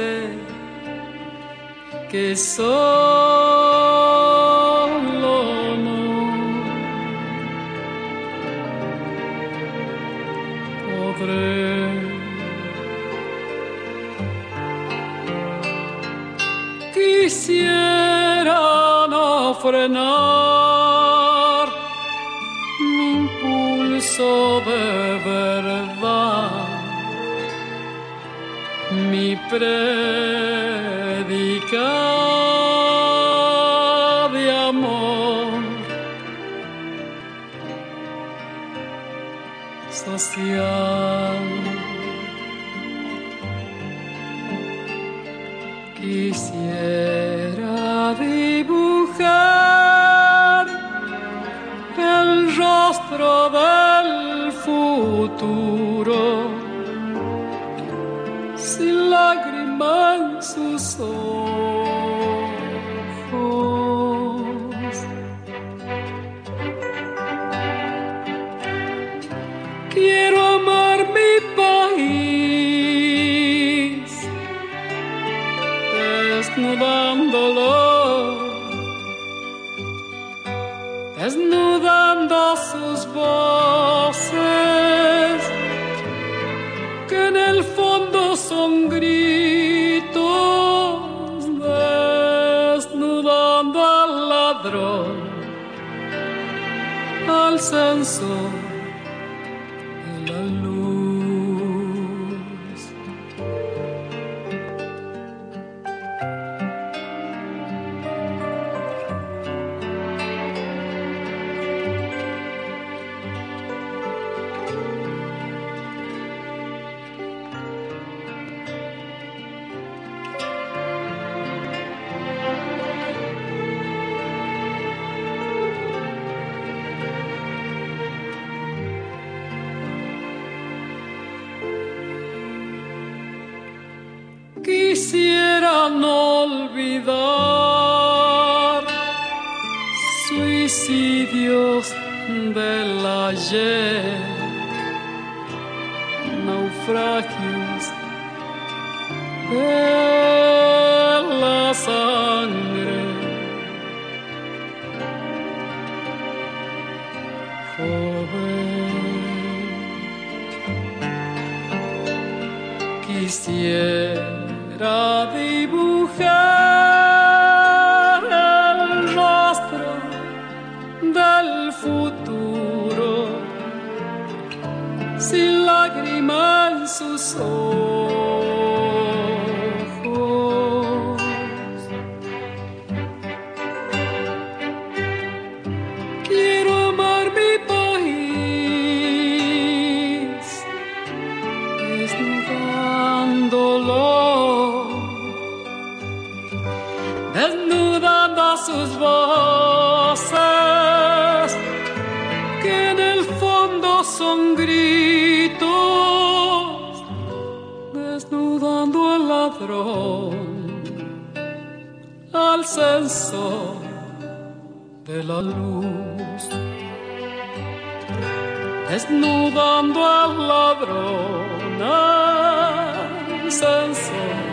sé que solo no podré. Quisiera no frenar mi impulso de verdad, mi prédica de amor social. Quisiera dibujar el rostro del futuro sin lágrima en sus ojos. Quiero amar mi país, desnudándolo, desnudando sus voces, que en el fondo son gritos, desnudando al ladrón, al censor de la luz. Quisiera no olvidar suicidios del ayer, naufragios de la sangre, joven. Quisiera dibujar el rostro del futuro sin lágrima en sus ojos. Quiero amar mi país, desnudándolo, desnudando sus voces, que en el fondo son gritos, desnudando al ladrón, al censor de la luz, desnudando al ladrón, al censor